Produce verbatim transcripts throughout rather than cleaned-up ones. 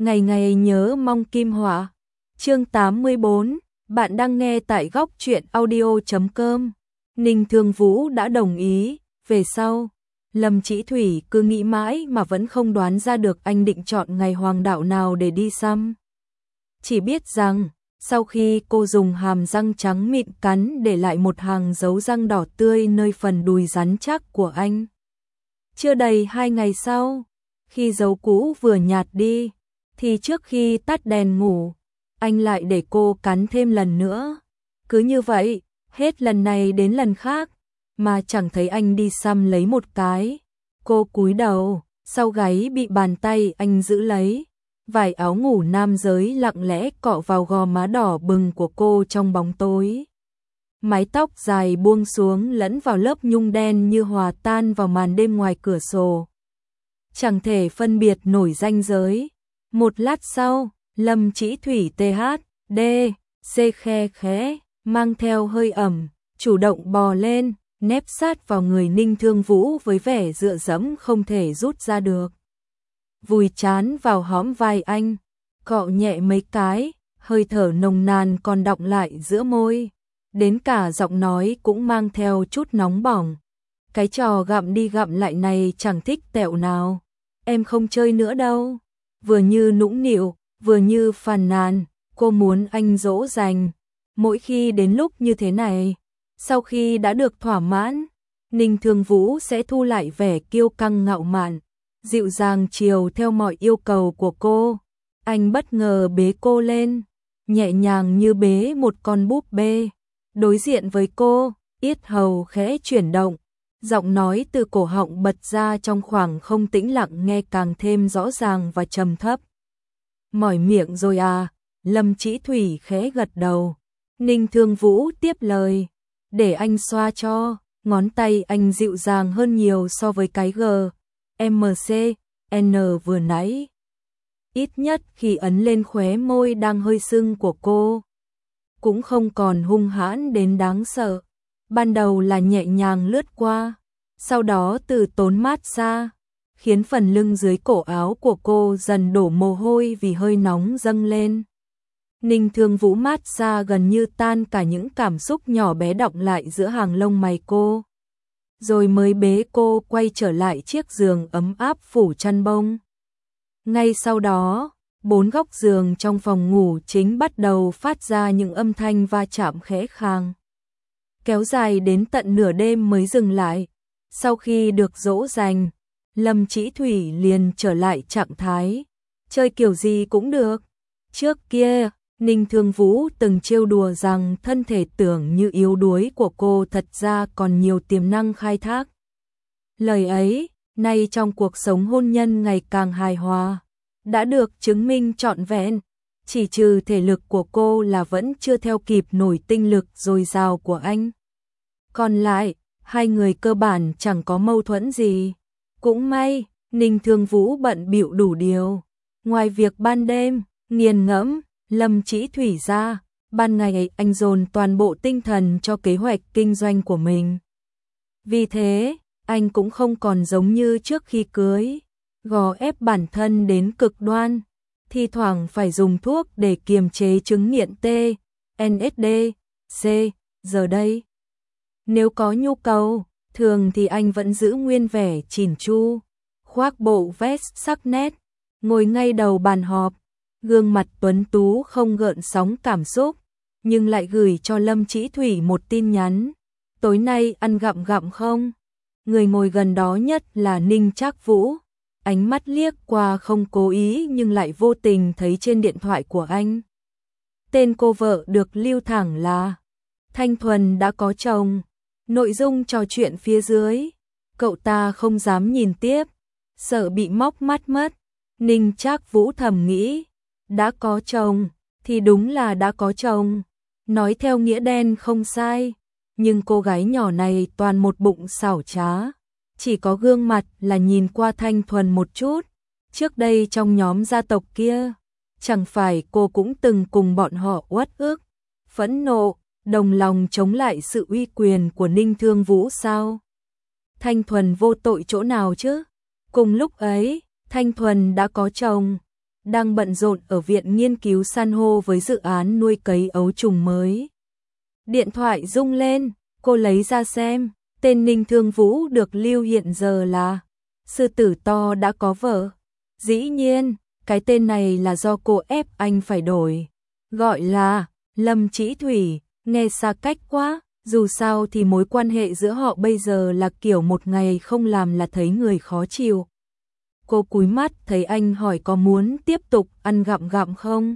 Ngày ngày nhớ mong kim họa. Chương tám mươi bốn, bạn đang nghe tại góc truyện audio chấm com. Ninh Thương Vũ đã đồng ý, về sau, Lâm Chỉ Thủy cứ nghĩ mãi mà vẫn không đoán ra được anh định chọn ngày hoàng đạo nào để đi xăm. Chỉ biết rằng, sau khi cô dùng hàm răng trắng mịn cắn để lại một hàng dấu răng đỏ tươi nơi phần đùi rắn chắc của anh. Chưa đầy hai ngày sau, khi dấu cũ vừa nhạt đi, thì trước khi tắt đèn ngủ, anh lại để cô cắn thêm lần nữa. Cứ như vậy, hết lần này đến lần khác, mà chẳng thấy anh đi xăm lấy một cái. Cô cúi đầu, sau gáy bị bàn tay anh giữ lấy. Vải áo ngủ nam giới lặng lẽ cọ vào gò má đỏ bừng của cô trong bóng tối. Mái tóc dài buông xuống lẫn vào lớp nhung đen như hòa tan vào màn đêm ngoài cửa sổ. Chẳng thể phân biệt nổi ranh giới. Một lát sau, Lâm Chỉ Thủy tê hát đê xê khe khẽ, mang theo hơi ẩm, chủ động bò lên, nép sát vào người Ninh Thương Vũ với vẻ dựa dẫm không thể rút ra được. Vùi trán vào hõm vai anh, cọ nhẹ mấy cái, hơi thở nồng nàn còn đọng lại giữa môi. Đến cả giọng nói cũng mang theo chút nóng bỏng. Cái trò gặm đi gặm lại này chẳng thích tẹo nào. Em không chơi nữa đâu. Vừa như nũng nịu, vừa như phàn nàn, cô muốn anh dỗ dành. Mỗi khi đến lúc như thế này, sau khi đã được thỏa mãn, Ninh Thương Vũ sẽ thu lại vẻ kiêu căng ngạo mạn, dịu dàng chiều theo mọi yêu cầu của cô. Anh bất ngờ bế cô lên, nhẹ nhàng như bế một con búp bê. Đối diện với cô, yết hầu khẽ chuyển động, giọng nói từ cổ họng bật ra trong khoảng không tĩnh lặng nghe càng thêm rõ ràng và trầm thấp. Mỏi miệng rồi à? Lâm Chỉ Thủy khẽ gật đầu. Ninh Thương Vũ tiếp lời, để anh xoa cho. Ngón tay anh dịu dàng hơn nhiều so với cái G, M, C, N vừa nãy. Ít nhất khi ấn lên khóe môi đang hơi sưng của cô, cũng không còn hung hãn đến đáng sợ. Ban đầu là nhẹ nhàng lướt qua, sau đó từ tốn mát xa, khiến phần lưng dưới cổ áo của cô dần đổ mồ hôi vì hơi nóng dâng lên. Ninh Thương Vũ mát xa gần như tan cả những cảm xúc nhỏ bé đọng lại giữa hàng lông mày cô. Rồi mới bế cô quay trở lại chiếc giường ấm áp phủ chăn bông. Ngay sau đó, bốn góc giường trong phòng ngủ chính bắt đầu phát ra những âm thanh va chạm khẽ khàng. Kéo dài đến tận nửa đêm mới dừng lại. Sau khi được dỗ dành, Lâm Chỉ Thủy liền trở lại trạng thái chơi kiểu gì cũng được. Trước kia, Ninh Thương Vũ từng trêu đùa rằng thân thể tưởng như yếu đuối của cô thật ra còn nhiều tiềm năng khai thác. Lời ấy, nay trong cuộc sống hôn nhân ngày càng hài hòa, đã được chứng minh trọn vẹn. Chỉ trừ thể lực của cô là vẫn chưa theo kịp nổi tinh lực dồi dào của anh. Còn lại, hai người cơ bản chẳng có mâu thuẫn gì. Cũng may, Ninh Thương Vũ bận bịu đủ điều. Ngoài việc ban đêm, nghiền ngẫm Lâm Chỉ Thủy ra, ban ngày anh dồn toàn bộ tinh thần cho kế hoạch kinh doanh của mình. Vì thế, anh cũng không còn giống như trước khi cưới, gò ép bản thân đến cực đoan, thi thoảng phải dùng thuốc để kiềm chế chứng nghiện T, N S D, C. Giờ đây, nếu có nhu cầu, thường thì anh vẫn giữ nguyên vẻ chỉn chu, khoác bộ vest sắc nét, ngồi ngay đầu bàn họp, gương mặt tuấn tú không gợn sóng cảm xúc, nhưng lại gửi cho Lâm Chỉ Thủy một tin nhắn. Tối nay ăn gặm gặm không? Người ngồi gần đó nhất là Ninh Trác Vũ. Ánh mắt liếc qua không cố ý nhưng lại vô tình thấy trên điện thoại của anh. Tên cô vợ được lưu thẳng là Thanh Thuần đã có chồng. Nội dung trò chuyện phía dưới, cậu ta không dám nhìn tiếp, sợ bị móc mắt mất. Ninh Trác Vũ thầm nghĩ, đã có chồng thì đúng là đã có chồng, nói theo nghĩa đen không sai, nhưng cô gái nhỏ này toàn một bụng xảo trá, chỉ có gương mặt là nhìn qua thanh thuần một chút. Trước đây trong nhóm gia tộc kia, chẳng phải cô cũng từng cùng bọn họ uất ức, phẫn nộ, đồng lòng chống lại sự uy quyền của Ninh Thương Vũ sao? Thanh Thuần vô tội chỗ nào chứ? Cùng lúc ấy, Thanh Thuần đã có chồng, đang bận rộn ở viện nghiên cứu san hô với dự án nuôi cấy ấu trùng mới. Điện thoại rung lên, cô lấy ra xem, tên Ninh Thương Vũ được lưu hiện giờ là Sư tử to đã có vợ. Dĩ nhiên, cái tên này là do cô ép anh phải đổi. Gọi là Lâm Chỉ Thủy, nghe xa cách quá, dù sao thì mối quan hệ giữa họ bây giờ là kiểu một ngày không làm là thấy người khó chịu. Cô cúi mắt thấy anh hỏi có muốn tiếp tục ăn gặm gặm không?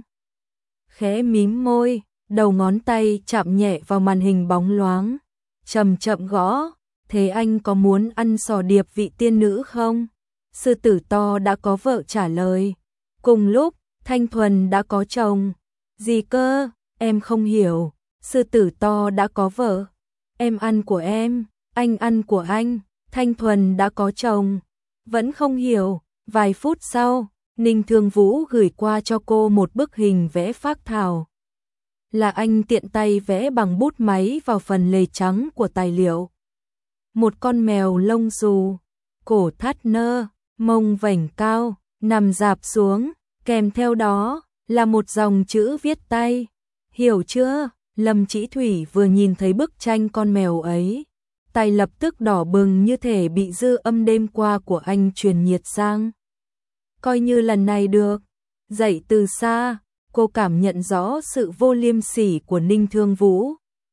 Khẽ mím môi, đầu ngón tay chạm nhẹ vào màn hình bóng loáng, chậm chậm gõ, thế anh có muốn ăn sò điệp vị tiên nữ không? Sư tử to đã có vợ trả lời. Cùng lúc, Thanh Thuần đã có chồng. Gì cơ, em không hiểu. Sư tử to đã có vợ. Em ăn của em, anh ăn của anh. Thanh Thuần đã có chồng. Vẫn không hiểu. Vài phút sau, Ninh Thương Vũ gửi qua cho cô một bức hình vẽ phác thảo. Là anh tiện tay vẽ bằng bút máy vào phần lề trắng của tài liệu. Một con mèo lông xù, cổ thắt nơ, mông vảnh cao, nằm rạp xuống, kèm theo đó là một dòng chữ viết tay. Hiểu chưa? Lâm Chỉ Thủy vừa nhìn thấy bức tranh con mèo ấy, tay lập tức đỏ bừng như thể bị dư âm đêm qua của anh truyền nhiệt sang. Coi như lần này được. Dậy từ xa, cô cảm nhận rõ sự vô liêm sỉ của Ninh Thương Vũ.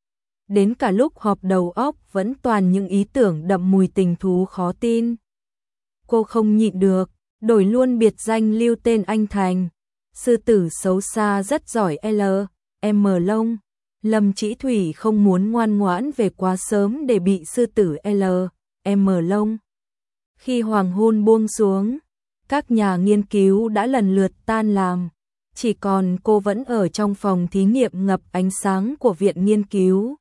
Đến cả lúc họp đầu óc vẫn toàn những ý tưởng đậm mùi tình thú khó tin. Cô không nhịn được, đổi luôn biệt danh lưu tên anh thành. Sư tử xấu xa rất giỏi L, M lông. Lâm Chỉ Thủy không muốn ngoan ngoãn về quá sớm để bị sư tử L, M lông. Khi hoàng hôn buông xuống, các nhà nghiên cứu đã lần lượt tan làm. Chỉ còn cô vẫn ở trong phòng thí nghiệm ngập ánh sáng của viện nghiên cứu.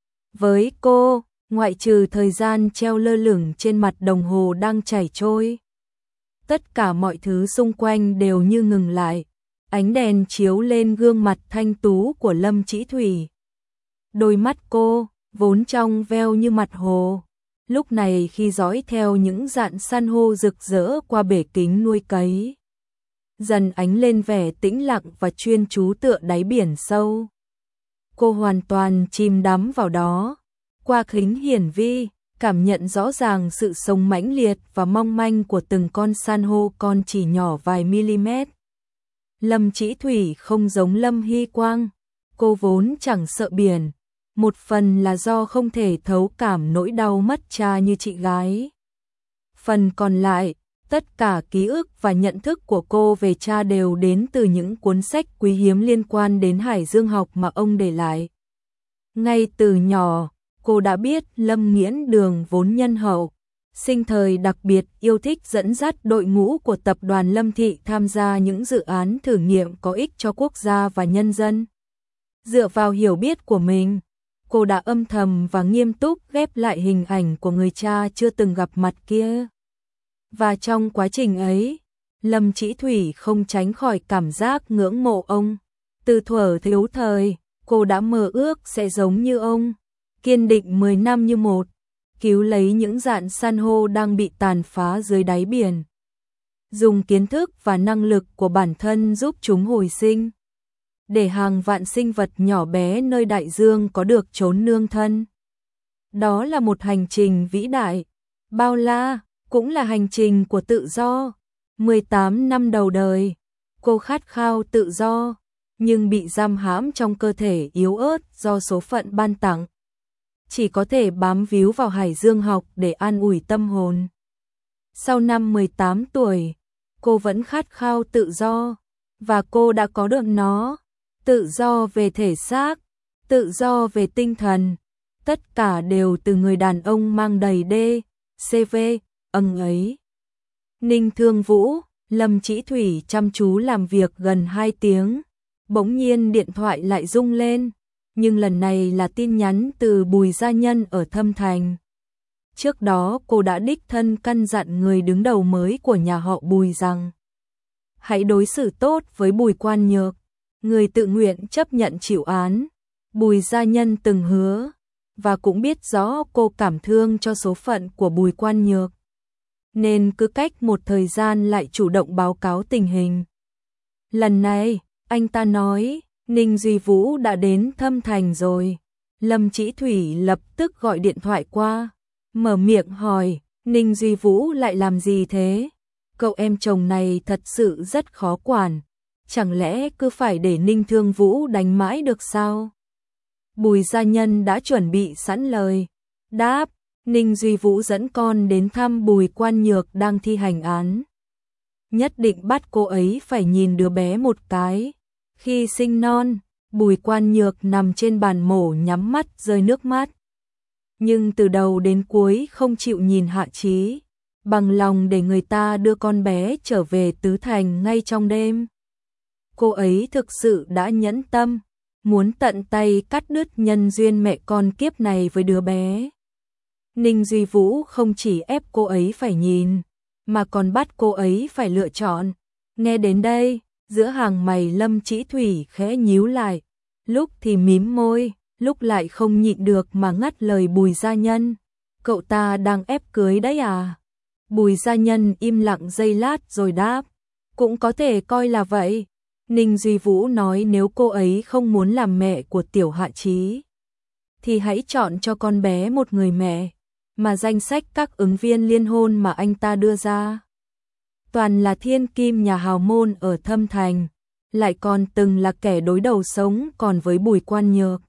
Với cô, ngoại trừ thời gian treo lơ lửng trên mặt đồng hồ đang chảy trôi, tất cả mọi thứ xung quanh đều như ngừng lại. Ánh đèn chiếu lên gương mặt thanh tú của Lâm Chỉ Thủy. Đôi mắt cô, vốn trong veo như mặt hồ, lúc này khi dõi theo những dạn san hô rực rỡ qua bể kính nuôi cấy, dần ánh lên vẻ tĩnh lặng và chuyên chú tựa đáy biển sâu. Cô hoàn toàn chìm đắm vào đó. Qua kính hiển vi, cảm nhận rõ ràng sự sống mãnh liệt và mong manh của từng con san hô con chỉ nhỏ vài mm. Lâm Chỉ Thủy không giống Lâm Hy Quang, cô vốn chẳng sợ biển, một phần là do không thể thấu cảm nỗi đau mất cha như chị gái. Phần còn lại, tất cả ký ức và nhận thức của cô về cha đều đến từ những cuốn sách quý hiếm liên quan đến hải dương học mà ông để lại. Ngay từ nhỏ, cô đã biết Lâm Nghiễn Đường vốn nhân hậu, sinh thời đặc biệt yêu thích dẫn dắt đội ngũ của tập đoàn Lâm Thị tham gia những dự án thử nghiệm có ích cho quốc gia và nhân dân. Dựa vào hiểu biết của mình, cô đã âm thầm và nghiêm túc ghép lại hình ảnh của người cha chưa từng gặp mặt kia. Và trong quá trình ấy, Lâm Chỉ Thủy không tránh khỏi cảm giác ngưỡng mộ ông. Từ thuở thiếu thời, cô đã mơ ước sẽ giống như ông, kiên định mười năm như một, cứu lấy những dạn san hô đang bị tàn phá dưới đáy biển. Dùng kiến thức và năng lực của bản thân giúp chúng hồi sinh, để hàng vạn sinh vật nhỏ bé nơi đại dương có được chốn nương thân. Đó là một hành trình vĩ đại, bao la, cũng là hành trình của tự do. mười tám năm đầu đời, cô khát khao tự do, nhưng bị giam hãm trong cơ thể yếu ớt do số phận ban tặng. Chỉ có thể bám víu vào hải dương học để an ủi tâm hồn. Sau năm mười tám tuổi, cô vẫn khát khao tự do, và cô đã có được nó. Tự do về thể xác, tự do về tinh thần, tất cả đều từ người đàn ông mang đầy đê, xê vê, âng ấy. Ninh Thương Vũ, Lâm Chỉ Thủy chăm chú làm việc gần hai tiếng, bỗng nhiên điện thoại lại rung lên, nhưng lần này là tin nhắn từ Bùi gia nhân ở Thâm Thành. Trước đó cô đã đích thân căn dặn người đứng đầu mới của nhà họ Bùi rằng hãy đối xử tốt với Bùi Quan Nhược, người tự nguyện chấp nhận chịu án. Bùi gia nhân từng hứa, và cũng biết rõ cô cảm thương cho số phận của Bùi Quan Nhược, nên cứ cách một thời gian lại chủ động báo cáo tình hình. Lần này, anh ta nói, Ninh Duy Vũ đã đến Thâm Thành rồi. Lâm Chỉ Thủy lập tức gọi điện thoại qua, mở miệng hỏi, Ninh Duy Vũ lại làm gì thế? Cậu em chồng này thật sự rất khó quản, chẳng lẽ cứ phải để Ninh Thương Vũ đánh mãi được sao? Bùi gia nhân đã chuẩn bị sẵn lời, đáp, Ninh Duy Vũ dẫn con đến thăm Bùi Quan Nhược đang thi hành án. Nhất định bắt cô ấy phải nhìn đứa bé một cái. Khi sinh non, Bùi Quan Nhược nằm trên bàn mổ nhắm mắt rơi nước mắt. Nhưng từ đầu đến cuối không chịu nhìn Hạ Chí, bằng lòng để người ta đưa con bé trở về Tứ Thành ngay trong đêm. Cô ấy thực sự đã nhẫn tâm, muốn tận tay cắt đứt nhân duyên mẹ con kiếp này với đứa bé. Ninh Duy Vũ không chỉ ép cô ấy phải nhìn, mà còn bắt cô ấy phải lựa chọn. Nghe đến đây, giữa hàng mày Lâm Chỉ Thủy khẽ nhíu lại, lúc thì mím môi, lúc lại không nhịn được mà ngắt lời Bùi gia nhân. Cậu ta đang ép cưới đấy à? Bùi gia nhân im lặng giây lát rồi đáp, cũng có thể coi là vậy. Ninh Duy Vũ nói nếu cô ấy không muốn làm mẹ của Tiểu Hạ Chí, thì hãy chọn cho con bé một người mẹ. Mà danh sách các ứng viên liên hôn mà anh ta đưa ra, toàn là thiên kim nhà hào môn ở Thâm Thành, lại còn từng là kẻ đối đầu sống còn với Bùi Quan Nhược.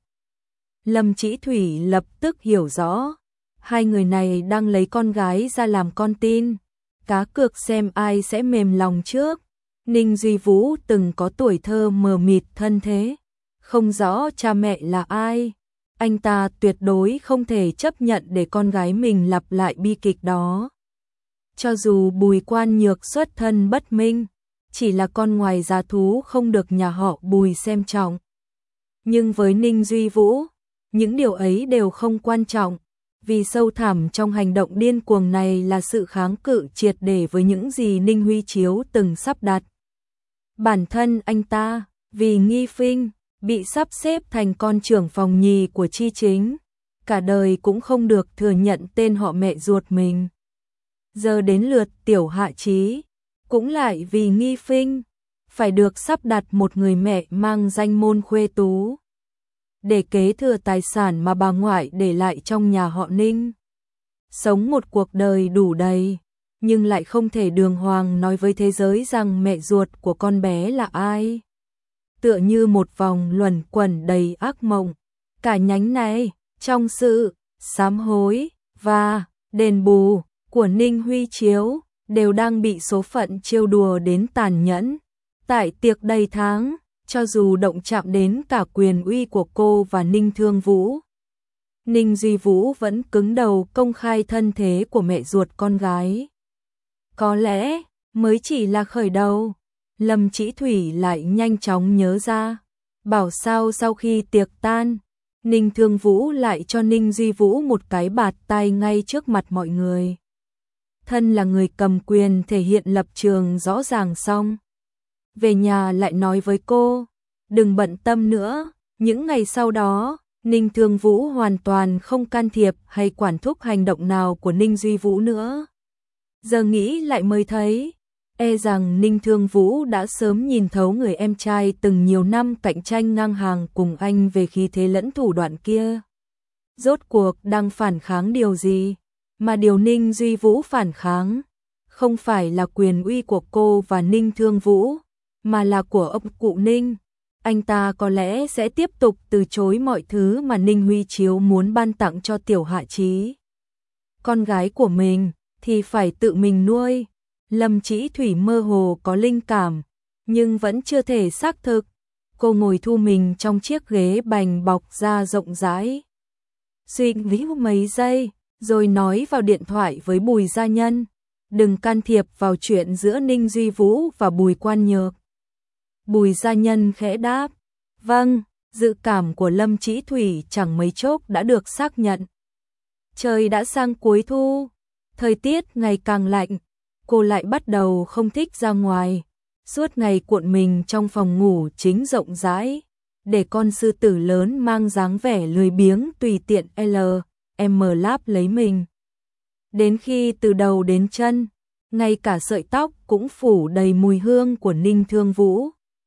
Lâm Chỉ Thủy lập tức hiểu rõ, hai người này đang lấy con gái ra làm con tin, cá cược xem ai sẽ mềm lòng trước. Ninh Duy Vũ từng có tuổi thơ mờ mịt thân thế, không rõ cha mẹ là ai. Anh ta tuyệt đối không thể chấp nhận để con gái mình lặp lại bi kịch đó. Cho dù Bùi Quan Nhược xuất thân bất minh, chỉ là con ngoài giá thú không được nhà họ Bùi xem trọng. Nhưng với Ninh Duy Vũ, những điều ấy đều không quan trọng, vì sâu thẳm trong hành động điên cuồng này là sự kháng cự triệt để với những gì Ninh Huy Chiếu từng sắp đặt. Bản thân anh ta, vì nghi phinh, bị sắp xếp thành con trưởng phòng nhì của Chi Chính, cả đời cũng không được thừa nhận tên họ mẹ ruột mình. Giờ đến lượt Tiểu Hạ Chí, cũng lại vì nghi phinh, phải được sắp đặt một người mẹ mang danh môn khuê tú, để kế thừa tài sản mà bà ngoại để lại trong nhà họ Ninh. Sống một cuộc đời đủ đầy, nhưng lại không thể đường hoàng nói với thế giới rằng mẹ ruột của con bé là ai. Tựa như một vòng luẩn quẩn đầy ác mộng, cả nhánh này, trong sự sám hối và đền bù của Ninh Huy Chiếu, đều đang bị số phận trêu đùa đến tàn nhẫn. Tại tiệc đầy tháng, cho dù động chạm đến cả quyền uy của cô và Ninh Thương Vũ, Ninh Duy Vũ vẫn cứng đầu công khai thân thế của mẹ ruột con gái. Có lẽ, mới chỉ là khởi đầu. Lâm Chỉ Thủy lại nhanh chóng nhớ ra, bảo sao sau khi tiệc tan, Ninh Thương Vũ lại cho Ninh Duy Vũ một cái bạt tai ngay trước mặt mọi người. Thân là người cầm quyền thể hiện lập trường rõ ràng xong, về nhà lại nói với cô, đừng bận tâm nữa. Những ngày sau đó, Ninh Thương Vũ hoàn toàn không can thiệp hay quản thúc hành động nào của Ninh Duy Vũ nữa. Giờ nghĩ lại mới thấy, e rằng Ninh Thương Vũ đã sớm nhìn thấu người em trai từng nhiều năm cạnh tranh ngang hàng cùng anh về khí thế lẫn thủ đoạn kia. Rốt cuộc đang phản kháng điều gì? Mà điều Ninh Duy Vũ phản kháng, không phải là quyền uy của cô và Ninh Thương Vũ, mà là của ông cụ Ninh. Anh ta có lẽ sẽ tiếp tục từ chối mọi thứ mà Ninh Huy Chiếu muốn ban tặng cho Tiểu Hạ Chí. Con gái của mình thì phải tự mình nuôi. Lâm Chỉ Thủy mơ hồ có linh cảm, nhưng vẫn chưa thể xác thực. Cô ngồi thu mình trong chiếc ghế bành bọc da rộng rãi, suy nghĩ mấy giây, rồi nói vào điện thoại với Bùi gia nhân, đừng can thiệp vào chuyện giữa Ninh Duy Vũ và Bùi Quan Nhược. Bùi gia nhân khẽ đáp, vâng. Dự cảm của Lâm Chỉ Thủy chẳng mấy chốc đã được xác nhận. Trời đã sang cuối thu, thời tiết ngày càng lạnh, cô lại bắt đầu không thích ra ngoài, suốt ngày cuộn mình trong phòng ngủ chính rộng rãi, để con sư tử lớn mang dáng vẻ lười biếng tùy tiện L, M láp lấy mình. Đến khi từ đầu đến chân, ngay cả sợi tóc cũng phủ đầy mùi hương của Ninh Thương Vũ.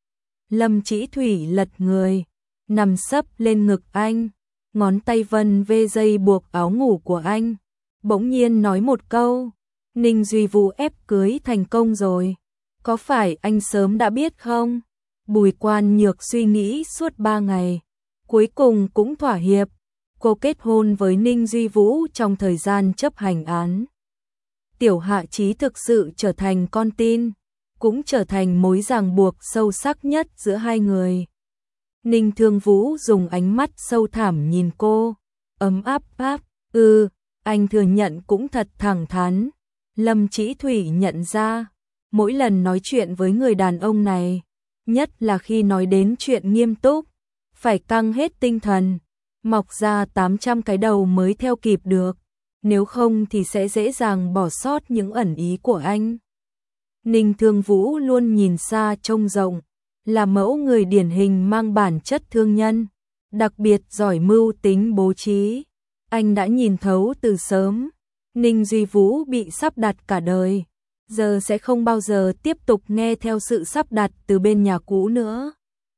Lâm Chỉ Thủy lật người, nằm sấp lên ngực anh, ngón tay vân vê dây buộc áo ngủ của anh, bỗng nhiên nói một câu, Ninh Duy Vũ ép cưới thành công rồi, có phải anh sớm đã biết không? Bùi Quan Nhược suy nghĩ suốt ba ngày, cuối cùng cũng thỏa hiệp, cô kết hôn với Ninh Duy Vũ trong thời gian chấp hành án. Tiểu Hạ Chí thực sự trở thành con tin, cũng trở thành mối ràng buộc sâu sắc nhất giữa hai người. Ninh Thương Vũ dùng ánh mắt sâu thẳm nhìn cô, ấm áp áp, ừ, anh thừa nhận cũng thật thẳng thắn. Lâm Chỉ Thủy nhận ra, mỗi lần nói chuyện với người đàn ông này, nhất là khi nói đến chuyện nghiêm túc, phải căng hết tinh thần, mọc ra tám trăm cái đầu mới theo kịp được, nếu không thì sẽ dễ dàng bỏ sót những ẩn ý của anh. Ninh Thương Vũ luôn nhìn xa trông rộng, là mẫu người điển hình mang bản chất thương nhân, đặc biệt giỏi mưu tính bố trí. Anh đã nhìn thấu từ sớm, Ninh Duy Vũ bị sắp đặt cả đời, giờ sẽ không bao giờ tiếp tục nghe theo sự sắp đặt từ bên nhà cũ nữa.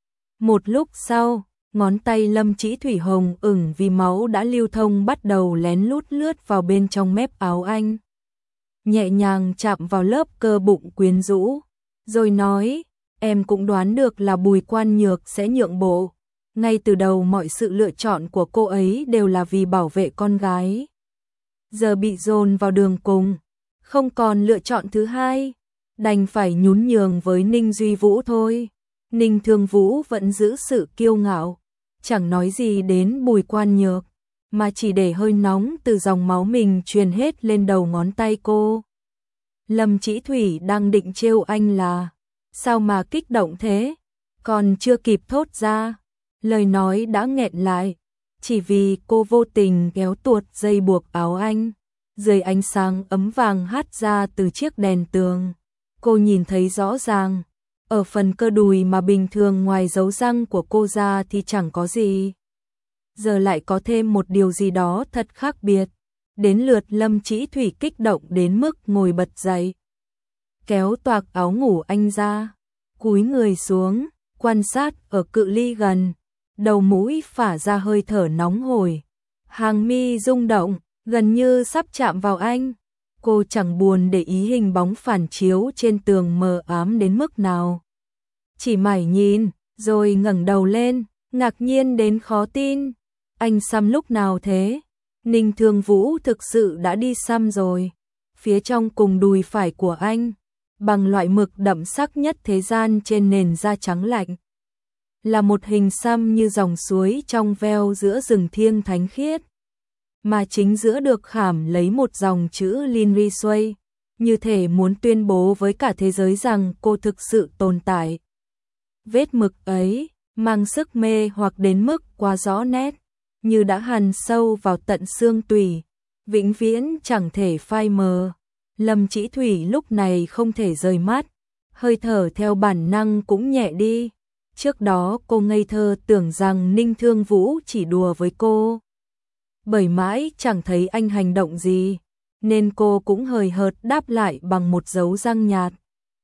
Một lúc sau, ngón tay Lâm Chỉ Thủy hồng ửng vì máu đã lưu thông bắt đầu lén lút lướt vào bên trong mép áo anh. Nhẹ nhàng chạm vào lớp cơ bụng quyến rũ, rồi nói, em cũng đoán được là Bùi Quan Nhược sẽ nhượng bộ. Ngay từ đầu mọi sự lựa chọn của cô ấy đều là vì bảo vệ con gái. Giờ bị dồn vào đường cùng, không còn lựa chọn thứ hai, đành phải nhún nhường với Ninh Duy Vũ thôi. Ninh Thương Vũ vẫn giữ sự kiêu ngạo, chẳng nói gì đến Bùi Quan Nhược, mà chỉ để hơi nóng từ dòng máu mình truyền hết lên đầu ngón tay cô. Lâm Chỉ Thủy đang định trêu anh là, sao mà kích động thế, còn chưa kịp thốt ra, lời nói đã nghẹn lại, chỉ vì cô vô tình kéo tuột dây buộc áo anh. Dưới ánh sáng ấm vàng hắt ra từ chiếc đèn tường, cô nhìn thấy rõ ràng, ở phần cơ đùi mà bình thường ngoài dấu răng của cô ra thì chẳng có gì. Giờ lại có thêm một điều gì đó thật khác biệt. Đến lượt Lâm Chỉ Thủy kích động đến mức ngồi bật dậy, kéo toạc áo ngủ anh ra, cúi người xuống, quan sát ở cự ly gần, đầu mũi phả ra hơi thở nóng hổi, hàng mi rung động, gần như sắp chạm vào anh. Cô chẳng buồn để ý hình bóng phản chiếu trên tường mờ ám đến mức nào, chỉ mải nhìn, rồi ngẩng đầu lên, ngạc nhiên đến khó tin. Anh xăm lúc nào thế? Ninh Thương Vũ thực sự đã đi xăm rồi. Phía trong cùng đùi phải của anh, bằng loại mực đậm sắc nhất thế gian trên nền da trắng lạnh, là một hình xăm như dòng suối trong veo giữa rừng thiêng thánh khiết, mà chính giữa được khảm lấy một dòng chữ Lin Ri Xuây, như thể muốn tuyên bố với cả thế giới rằng cô thực sự tồn tại. Vết mực ấy mang sức mê hoặc đến mức quá rõ nét, như đã hằn sâu vào tận xương tủy, vĩnh viễn chẳng thể phai mờ. Lâm Chỉ Thủy lúc này không thể rời mắt, hơi thở theo bản năng cũng nhẹ đi. Trước đó cô ngây thơ tưởng rằng Ninh Thương Vũ chỉ đùa với cô, bởi mãi chẳng thấy anh hành động gì, nên cô cũng hời hợt đáp lại bằng một dấu răng nhạt.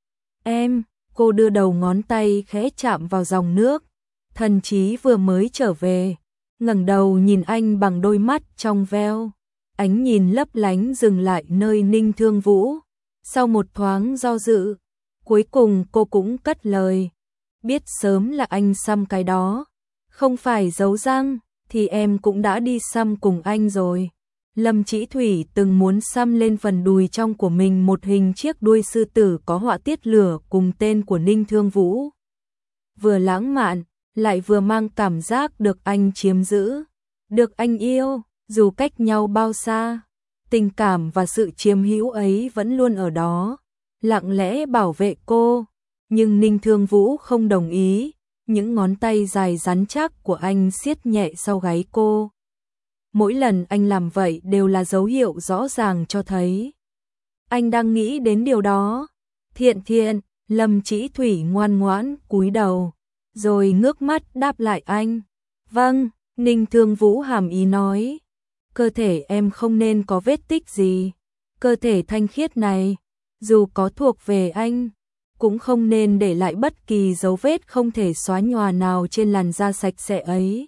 Em, cô đưa đầu ngón tay khẽ chạm vào dòng nước, thần trí vừa mới trở về, ngẩng đầu nhìn anh bằng đôi mắt trong veo, ánh nhìn lấp lánh dừng lại nơi Ninh Thương Vũ. Sau một thoáng do dự, cuối cùng cô cũng cất lời, biết sớm là anh xăm cái đó, không phải dấu răng, thì em cũng đã đi xăm cùng anh rồi. Lâm Chỉ Thủy từng muốn xăm lên phần đùi trong của mình một hình chiếc đuôi sư tử có họa tiết lửa cùng tên của Ninh Thương Vũ. Vừa lãng mạn, lại vừa mang cảm giác được anh chiếm giữ, được anh yêu, dù cách nhau bao xa. Tình cảm và sự chiếm hữu ấy vẫn luôn ở đó, lặng lẽ bảo vệ cô. Nhưng Ninh Thương Vũ không đồng ý, những ngón tay dài rắn chắc của anh siết nhẹ sau gáy cô. Mỗi lần anh làm vậy đều là dấu hiệu rõ ràng cho thấy anh đang nghĩ đến điều đó. Thiện thiện, Lâm Chỉ Thủy ngoan ngoãn cúi đầu, rồi ngước mắt đáp lại anh. Vâng, Ninh Thương Vũ hàm ý nói, cơ thể em không nên có vết tích gì, cơ thể thanh khiết này, dù có thuộc về anh, cũng không nên để lại bất kỳ dấu vết không thể xóa nhòa nào trên làn da sạch sẽ ấy.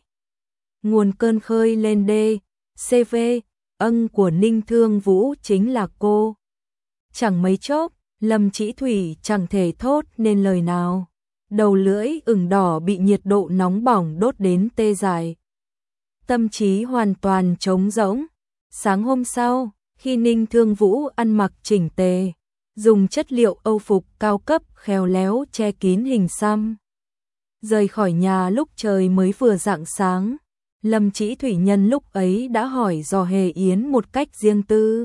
Nguồn cơn khơi lên đê, xê vê, ân của Ninh Thương Vũ chính là cô. Chẳng mấy chốc, Lâm Chỉ Thủy chẳng thể thốt nên lời nào. Đầu lưỡi ửng đỏ bị nhiệt độ nóng bỏng đốt đến tê dại. Tâm trí hoàn toàn trống rỗng. Sáng hôm sau, khi Ninh Thương Vũ ăn mặc chỉnh tề, dùng chất liệu Âu phục cao cấp khéo léo che kín hình xăm, rời khỏi nhà lúc trời mới vừa rạng sáng, Lâm Chỉ Thủy nhân lúc ấy đã hỏi dò Hề Yến một cách riêng tư.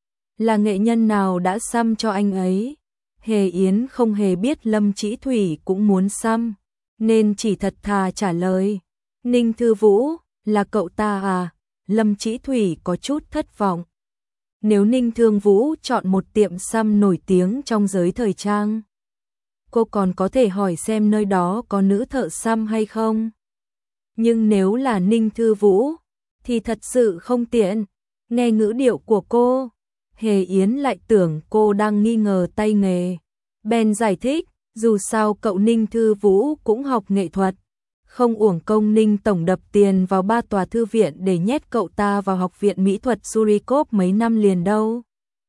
Là nghệ nhân nào đã xăm cho anh ấy? Hề Yến không hề biết Lâm Chỉ Thủy cũng muốn xăm, nên chỉ thật thà trả lời. Ninh Thư Vũ, là cậu ta à? Lâm Chỉ Thủy có chút thất vọng. Nếu Ninh Thương Vũ chọn một tiệm xăm nổi tiếng trong giới thời trang, cô còn có thể hỏi xem nơi đó có nữ thợ xăm hay không. Nhưng nếu là Ninh Thư Vũ, thì thật sự không tiện. Nghe ngữ điệu của cô, Hề Yến lại tưởng cô đang nghi ngờ tay nghề. Bèn giải thích, dù sao cậu Ninh Thư Vũ cũng học nghệ thuật. Không uổng công Ninh tổng đập tiền vào ba tòa thư viện để nhét cậu ta vào học viện mỹ thuật Surikov mấy năm liền đâu.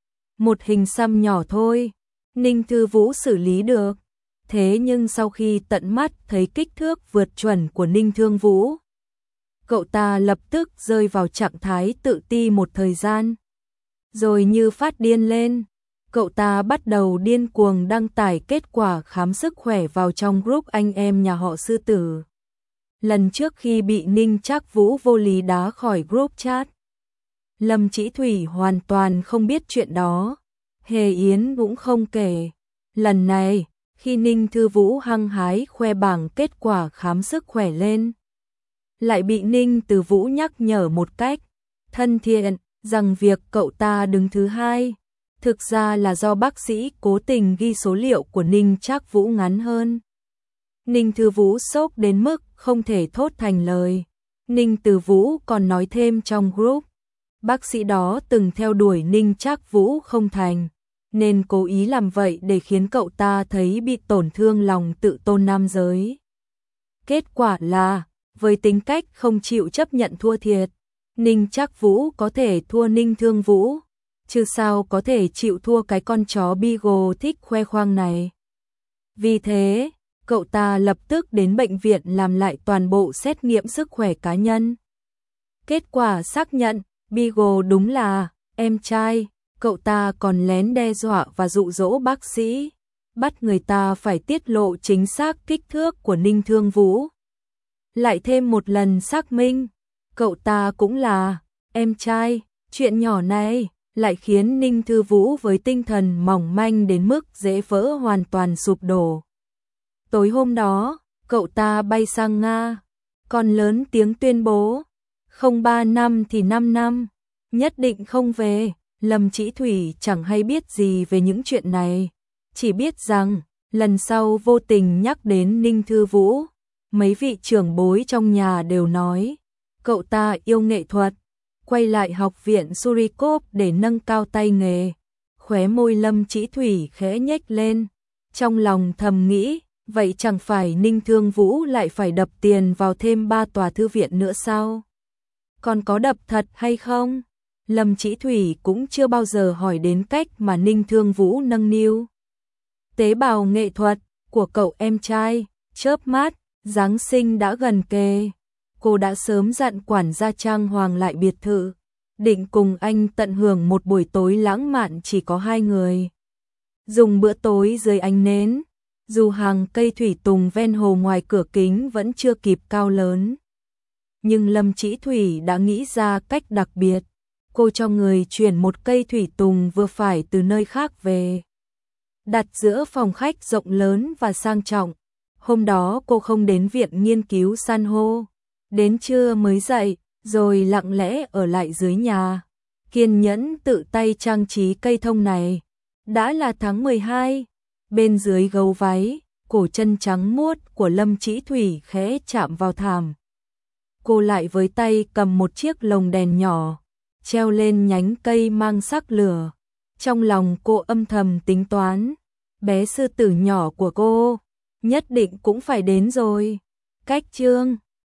Một hình xăm nhỏ thôi, Ninh Thư Vũ xử lý được. Thế nhưng sau khi tận mắt thấy kích thước vượt chuẩn của Ninh Thương Vũ, cậu ta lập tức rơi vào trạng thái tự ti một thời gian. Rồi như phát điên lên, cậu ta bắt đầu điên cuồng đăng tải kết quả khám sức khỏe vào trong group anh em nhà họ Sư Tử. Lần trước khi bị Ninh Trác Vũ vô lý đá khỏi group chat, Lâm Chỉ Thủy hoàn toàn không biết chuyện đó. Hề Yến cũng không kể. Lần này, khi Ninh Thư Vũ hăng hái khoe bảng kết quả khám sức khỏe lên, lại bị Ninh Từ Vũ nhắc nhở một cách thân thiện rằng việc cậu ta đứng thứ hai thực ra là do bác sĩ cố tình ghi số liệu của Ninh Trác Vũ ngắn hơn. Ninh Thư Vũ sốc đến mức không thể thốt thành lời. Ninh Từ Vũ còn nói thêm trong group, bác sĩ đó từng theo đuổi Ninh Trác Vũ không thành, nên cố ý làm vậy để khiến cậu ta thấy bị tổn thương lòng tự tôn nam giới. Kết quả là, với tính cách không chịu chấp nhận thua thiệt, Ninh Trác Vũ có thể thua Ninh Thương Vũ, chứ sao có thể chịu thua cái con chó Beagle thích khoe khoang này. Vì thế, cậu ta lập tức đến bệnh viện làm lại toàn bộ xét nghiệm sức khỏe cá nhân. Kết quả xác nhận, Beagle đúng là em trai. Cậu ta còn lén đe dọa và dụ dỗ bác sĩ, bắt người ta phải tiết lộ chính xác kích thước của Ninh Thương Vũ. Lại thêm một lần xác minh, cậu ta cũng là em trai. Chuyện nhỏ này lại khiến Ninh Thư Vũ với tinh thần mỏng manh đến mức dễ vỡ hoàn toàn sụp đổ. Tối hôm đó, cậu ta bay sang Nga, còn lớn tiếng tuyên bố, không ba năm thì năm năm, nhất định không về. Lâm Chỉ Thủy chẳng hay biết gì về những chuyện này, chỉ biết rằng lần sau vô tình nhắc đến Ninh Thư Vũ, mấy vị trưởng bối trong nhà đều nói cậu ta yêu nghệ thuật, quay lại học viện Surikov để nâng cao tay nghề. Khóe môi Lâm Chỉ Thủy khẽ nhếch lên, trong lòng thầm nghĩ, vậy chẳng phải Ninh Thương Vũ lại phải đập tiền vào thêm ba tòa thư viện nữa sao? Còn có đập thật hay không? Lâm Chỉ Thủy cũng chưa bao giờ hỏi đến cách mà Ninh Thương Vũ nâng niu tế bào nghệ thuật của cậu em trai. Chớp mắt, Giáng sinh đã gần kề. Cô đã sớm dặn quản gia trang hoàng lại biệt thự, định cùng anh tận hưởng một buổi tối lãng mạn chỉ có hai người. Dùng bữa tối dưới ánh nến, dù hàng cây thủy tùng ven hồ ngoài cửa kính vẫn chưa kịp cao lớn. Nhưng Lâm Chỉ Thủy đã nghĩ ra cách đặc biệt. Cô cho người chuyển một cây thủy tùng vừa phải từ nơi khác về, đặt giữa phòng khách rộng lớn và sang trọng. Hôm đó cô không đến viện nghiên cứu san hô, đến trưa mới dậy, rồi lặng lẽ ở lại dưới nhà, kiên nhẫn tự tay trang trí cây thông này. Đã là tháng mười hai, bên dưới gấu váy, cổ chân trắng muốt của Lâm Chỉ Thủy khẽ chạm vào thảm. Cô lại với tay cầm một chiếc lồng đèn nhỏ, treo lên nhánh cây mang sắc lửa. Trong lòng cô âm thầm tính toán, bé sư tử nhỏ của cô, nhất định cũng phải đến rồi. Cách chương